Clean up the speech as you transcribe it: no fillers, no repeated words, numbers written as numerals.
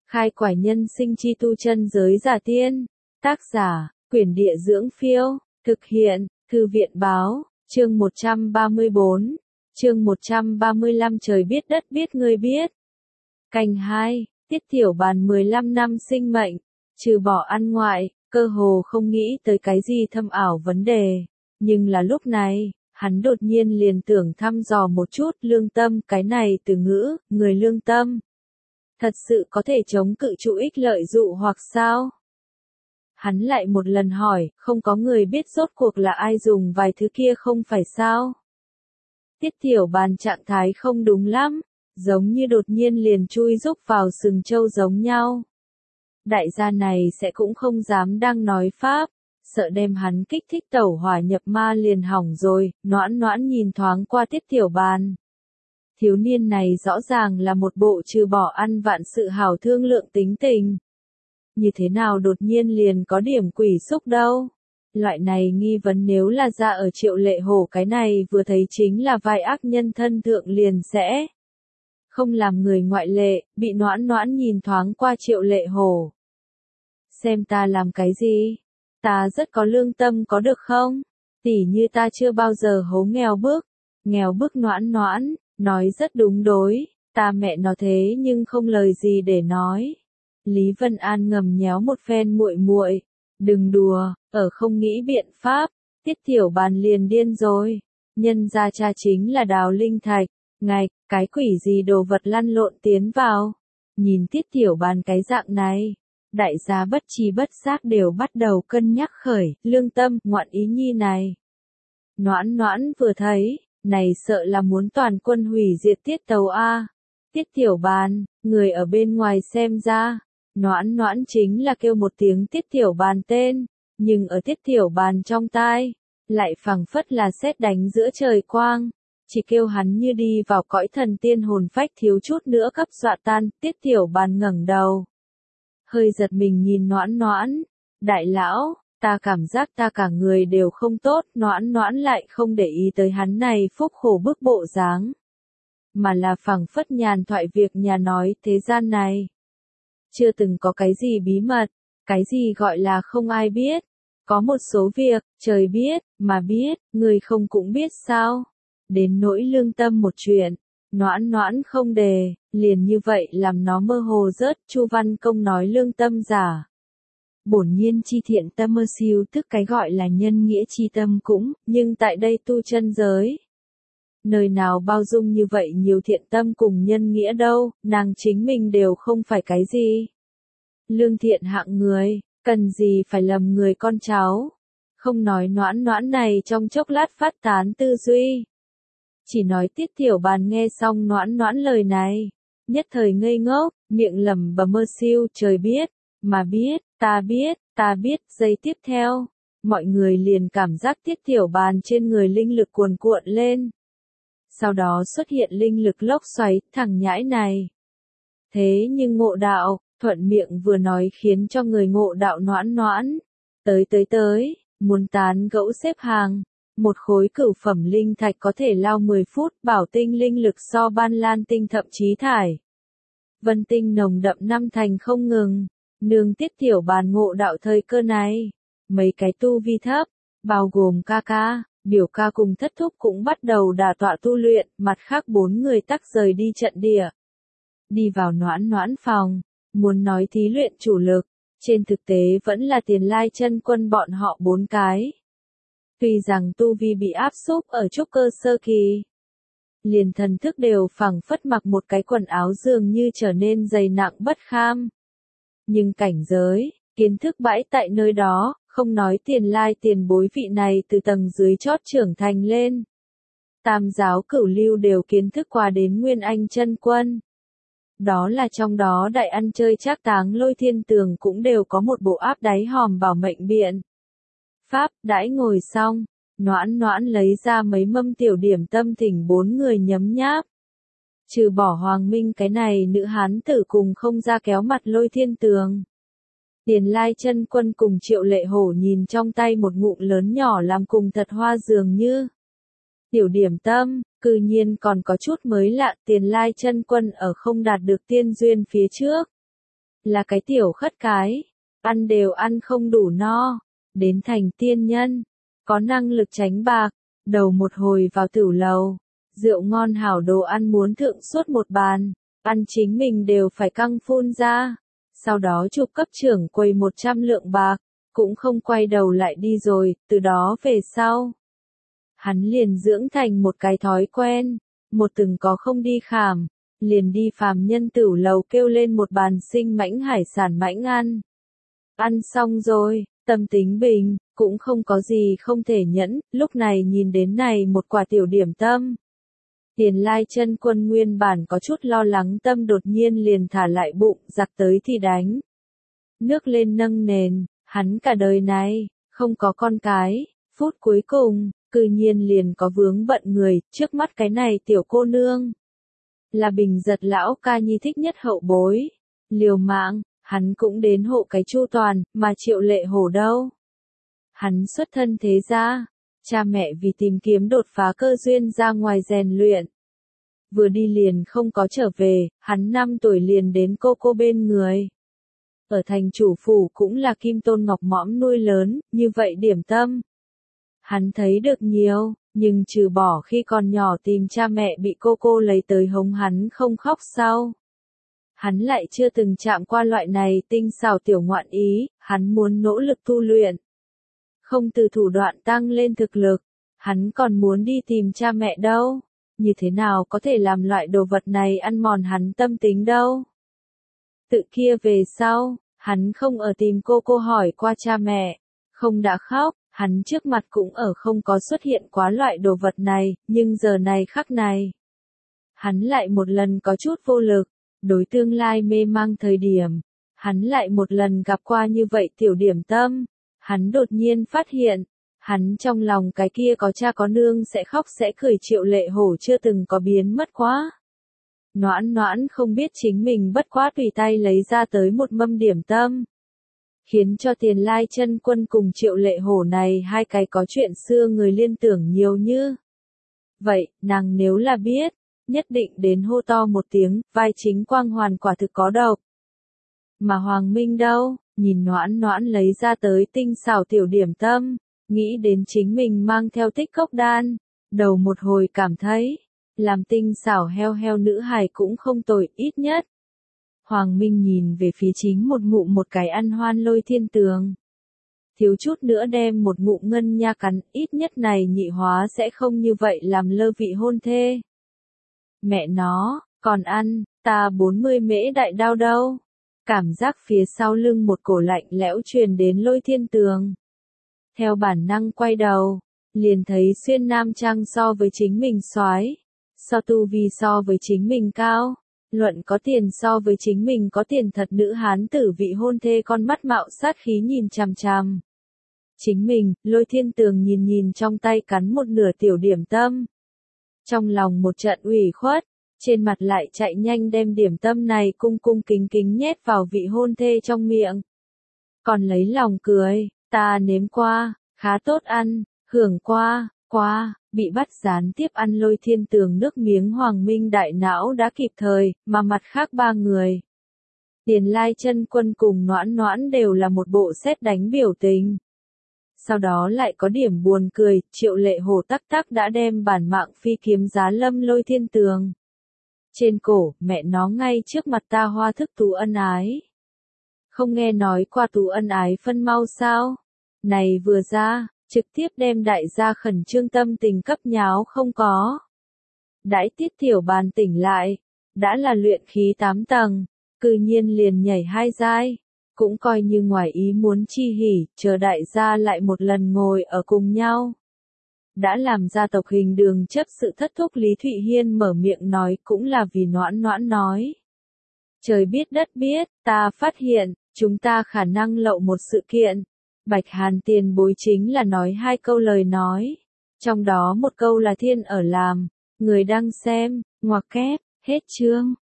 Khai quải nhân sinh chi tu chân giới giả tiên. Tác giả, Quyển Địa Dưỡng Phiêu. Thực hiện, Thư viện Báo. Chương 134. Chương 135 trời biết đất biết người biết. Canh 2. Tiết Tiểu Bàn 15 năm sinh mệnh. Trừ bỏ ăn ngoại, cơ hồ không nghĩ tới cái gì thâm ảo vấn đề. Nhưng là lúc này, hắn đột nhiên liền tưởng thăm dò một chút lương tâm cái này từ ngữ, người lương tâm. Thật sự có thể chống cự trụ ích lợi dụ hoặc sao? Hắn lại một lần hỏi, không có người biết rốt cuộc là ai dùng vài thứ kia không phải sao? Tiết Tiểu Bàn trạng thái không đúng lắm, giống như đột nhiên liền chui rúc vào sừng trâu giống nhau. Đại gia này sẽ cũng không dám đang nói pháp, sợ đem hắn kích thích tẩu hỏa nhập ma liền hỏng rồi, noãn noãn nhìn thoáng qua Tiết Tiểu Bàn. Thiếu niên này rõ ràng là một bộ trừ bỏ ăn vạn sự hảo thương lượng tính tình. Như thế nào đột nhiên liền có điểm quỷ xúc đâu? Loại này nghi vấn nếu là ra ở Triệu Lệ Hổ cái này vừa thấy chính là vai ác nhân thân thượng liền sẽ không làm người ngoại lệ, bị noãn noãn nhìn thoáng qua Triệu Lệ Hổ. Xem ta làm cái gì? Ta rất có lương tâm có được không? Tỉ như ta chưa bao giờ hố nghèo bức noãn noãn, nói rất đúng đối, ta mẹ nó thế nhưng không lời gì để nói. Lý Vân An ngầm nhéo một phen muội muội, đừng đùa, ở không nghĩ biện pháp, Tiết Tiểu Bàn liền điên rồi. Nhân gia cha chính là Đào Linh Thạch, ngạch, cái quỷ gì đồ vật lăn lộn tiến vào. Nhìn Tiết Tiểu Bàn cái dạng này, đại gia bất tri bất giác đều bắt đầu cân nhắc khởi, lương tâm, ngoạn ý nhi này. Noãn noãn vừa thấy, này sợ là muốn toàn quân hủy diệt Tiết Tấu A. Tiết Tiểu Bàn, người ở bên ngoài xem ra, noãn noãn chính là kêu một tiếng Tiết Tiểu Bàn tên, nhưng ở Tiết Tiểu Bàn trong tai, lại phảng phất là sét đánh giữa trời quang, chỉ kêu hắn như đi vào cõi thần tiên hồn phách thiếu chút nữa cấp dọa tan. Tiết Tiểu Bàn ngẩng đầu, hơi giật mình nhìn noãn noãn, đại lão, ta cảm giác ta cả người đều không tốt. Noãn noãn lại không để ý tới hắn này phúc khổ bức bộ dáng, mà là phảng phất nhàn thoại việc nhà nói thế gian này chưa từng có cái gì bí mật, cái gì gọi là không ai biết, có một số việc, trời biết, mà biết, người không cũng biết sao. Đến nỗi lương tâm một chuyện, noãn noãn không đề, liền như vậy làm nó mơ hồ rớt. Chu Văn Công nói lương tâm giả. Bổn nhiên chi thiện tâm mơ siêu tức cái gọi là nhân nghĩa chi tâm cũng, nhưng tại đây tu chân giới. Nơi nào bao dung như vậy nhiều thiện tâm cùng nhân nghĩa đâu, nàng chính mình đều không phải cái gì. Lương thiện hạng người, cần gì phải lầm người con cháu. Không nói noãn noãn này trong chốc lát phát tán tư duy. Chỉ nói Tiết Tiểu Bàn nghe xong noãn noãn lời này, nhất thời ngây ngốc, miệng lẩm bẩm mơ siêu trời biết, mà biết, ta biết, giây tiếp theo, mọi người liền cảm giác Tiết Tiểu Bàn trên người linh lực cuồn cuộn lên. Sau đó xuất hiện linh lực lốc xoáy, thằng nhãi này. Thế nhưng ngộ đạo, thuận miệng vừa nói khiến cho người ngộ đạo noãn noãn. Tới, muốn tán gẫu xếp hàng. Một khối cửu phẩm linh thạch có thể lao 10 phút, bảo tinh linh lực so ban lan tinh thậm chí thải. Vân tinh nồng đậm năm thành không ngừng. Nương Tiết Tiểu Bàn ngộ đạo thời cơ này. Mấy cái tu vi thấp, bao gồm ca ca, biểu ca cùng thất thúc cũng bắt đầu đả tọa tu luyện, mặt khác 4 người tắc rời đi trận địa. Đi vào noãn noãn phòng, muốn nói thí luyện chủ lực, trên thực tế vẫn là Tiền Lai Chân Quân bọn họ 4 cái. Tuy rằng tu vi bị áp xúc ở trúc cơ sơ kỳ, liền thần thức đều phảng phất mặc một cái quần áo dường như trở nên dày nặng bất kham. Nhưng cảnh giới, kiến thức bãi tại nơi đó, không nói Tiền Lai tiền bối vị này từ tầng dưới chót trưởng thành lên. Tam giáo cửu lưu đều kiến thức qua đến Nguyên Anh Chân Quân. Đó là trong đó đại ăn chơi trác táng Lôi Thiên Tường cũng đều có một bộ áp đáy hòm bảo mệnh biện pháp. Đãi ngồi xong, noãn noãn lấy ra mấy mâm tiểu điểm tâm thỉnh 4 người nhấm nháp. Trừ bỏ Hoàng Minh cái này nữ hán tử cùng không ra kéo mặt Lôi Thiên Tường. Tiền Lai Chân Quân cùng Triệu Lệ Hổ nhìn trong tay một ngụm lớn nhỏ làm cùng thật hoa dường như. Tiểu điểm tâm, cư nhiên còn có chút mới lạ. Tiền Lai Chân Quân ở không đạt được tiên duyên phía trước, là cái tiểu khất cái, ăn đều ăn không đủ no, đến thành tiên nhân, có năng lực tránh bạc, đầu một hồi vào tửu lầu, rượu ngon hảo đồ ăn muốn thượng suốt một bàn, ăn chính mình đều phải căng phun ra, sau đó chụp cấp trưởng quầy 100 lượng bạc, cũng không quay đầu lại đi rồi, từ đó về sau. Hắn liền dưỡng thành một cái thói quen, một từng có không đi khảm, liền đi phàm nhân tửu lầu kêu lên một bàn sinh mãnh hải sản mãnh ăn. Ăn xong rồi, tâm tính bình, cũng không có gì không thể nhẫn, lúc này nhìn đến này một quả tiểu điểm tâm. Tiền Lai Chân Quân nguyên bản có chút lo lắng tâm đột nhiên liền thả lại bụng, giặc tới thì đánh. Nước lên nâng nền, hắn cả đời này, không có con cái, phút cuối cùng, cư nhiên liền có vướng bận người, trước mắt cái này tiểu cô nương. Là Bình Giật lão ca nhi thích nhất hậu bối, liều mạng, hắn cũng đến hộ cái chu toàn, mà Triệu Lệ Hổ đâu. Hắn xuất thân thế gia, cha mẹ vì tìm kiếm đột phá cơ duyên ra ngoài rèn luyện. Vừa đi liền không có trở về, hắn 5 tuổi liền đến cô bên người. Ở thành chủ phủ cũng là Kim Tôn Ngọc mõm nuôi lớn, như vậy điểm tâm. Hắn thấy được nhiều, nhưng trừ bỏ khi còn nhỏ tìm cha mẹ bị cô lấy tới hống hắn không khóc sau. Hắn lại chưa từng chạm qua loại này tinh xảo tiểu ngoạn ý, hắn muốn nỗ lực tu luyện. Không từ thủ đoạn tăng lên thực lực, hắn còn muốn đi tìm cha mẹ đâu, như thế nào có thể làm loại đồ vật này ăn mòn hắn tâm tính đâu. Tự kia về sau, hắn không ở tìm cô hỏi qua cha mẹ, không đã khóc, hắn trước mặt cũng ở không có xuất hiện quá loại đồ vật này, nhưng giờ này khắc này. Hắn lại một lần có chút vô lực, đối tương lai mê mang thời điểm, hắn lại một lần gặp qua như vậy tiểu điểm tâm. Hắn đột nhiên phát hiện, hắn trong lòng cái kia có cha có nương sẽ khóc sẽ cười Triệu Lệ Hổ chưa từng có biến mất quá. Noãn Noãn không biết chính mình bất quá tùy tay lấy ra tới một mâm điểm tâm. Khiến cho Tiền Lai Chân Quân cùng Triệu Lệ Hổ này hai cái có chuyện xưa người liên tưởng nhiều như. Vậy, nàng nếu là biết, nhất định đến hô to một tiếng, vai chính Quang Hoàn quả thực có độc. Mà Hoàng Minh đâu? Nhìn Noãn Noãn lấy ra tới tinh xảo tiểu điểm tâm, nghĩ đến chính mình mang theo tích cốc đan, đầu một hồi cảm thấy, làm tinh xảo heo nữ hài cũng không tồi, ít nhất. Hoàng Minh nhìn về phía chính một ngụm một cái ăn hoan Lôi Thiên Tường. Thiếu chút nữa đem một ngụm ngân nha cắn, ít nhất này nhị hóa sẽ không như vậy làm lơ vị hôn thê. Mẹ nó, còn ăn, ta 40 mễ đại đao đâu. Cảm giác phía sau lưng một cổ lạnh lẽo truyền đến Lôi Thiên Tường. Theo bản năng quay đầu, liền thấy xuyên nam trang so với chính mình soái, so tu vi so với chính mình cao, luận có tiền so với chính mình có tiền thật nữ hán tử vị hôn thê con mắt mạo sát khí nhìn chằm chằm. Chính mình, Lôi Thiên Tường nhìn trong tay cắn một nửa tiểu điểm tâm. Trong lòng một trận ủy khuất. Trên mặt lại chạy nhanh đem điểm tâm này cung kính nhét vào vị hôn thê trong miệng. Còn lấy lòng cười, ta nếm qua, khá tốt ăn, hưởng qua, bị bắt gián tiếp ăn Lôi Thiên Tường nước miếng Hoàng Minh đại não đã kịp thời, mà mặt khác ba người. Tiền Lai Chân Quân cùng Noãn Noãn đều là một bộ sét đánh biểu tình. Sau đó lại có điểm buồn cười, Triệu Lệ Hổ tắc đã đem bản mạng phi kiếm giá lâm Lôi Thiên Tường. Trên cổ, mẹ nó ngay trước mặt ta hoa thức tú ân ái. Không nghe nói qua tú ân ái phân mau sao? Này vừa ra, trực tiếp đem đại gia khẩn trương tâm tình cấp nháo không có. Đãi Tiết Tiểu Bàn tỉnh lại, đã là luyện khí 8 tầng, cư nhiên liền nhảy 2 giai, cũng coi như ngoài ý muốn chi hỉ, chờ đại gia lại một lần ngồi ở cùng nhau. Đã làm gia tộc Hình Đường chấp sự thất thúc Lý Thụy Hiên mở miệng nói cũng là vì Noãn Noãn nói. Trời biết đất biết, ta phát hiện, chúng ta khả năng lậu một sự kiện. Bạch Hàn tiền bối chính là nói 2 câu lời nói. Trong đó một câu là thiên ở làm, người đang xem, ngoặc kép, hết chương.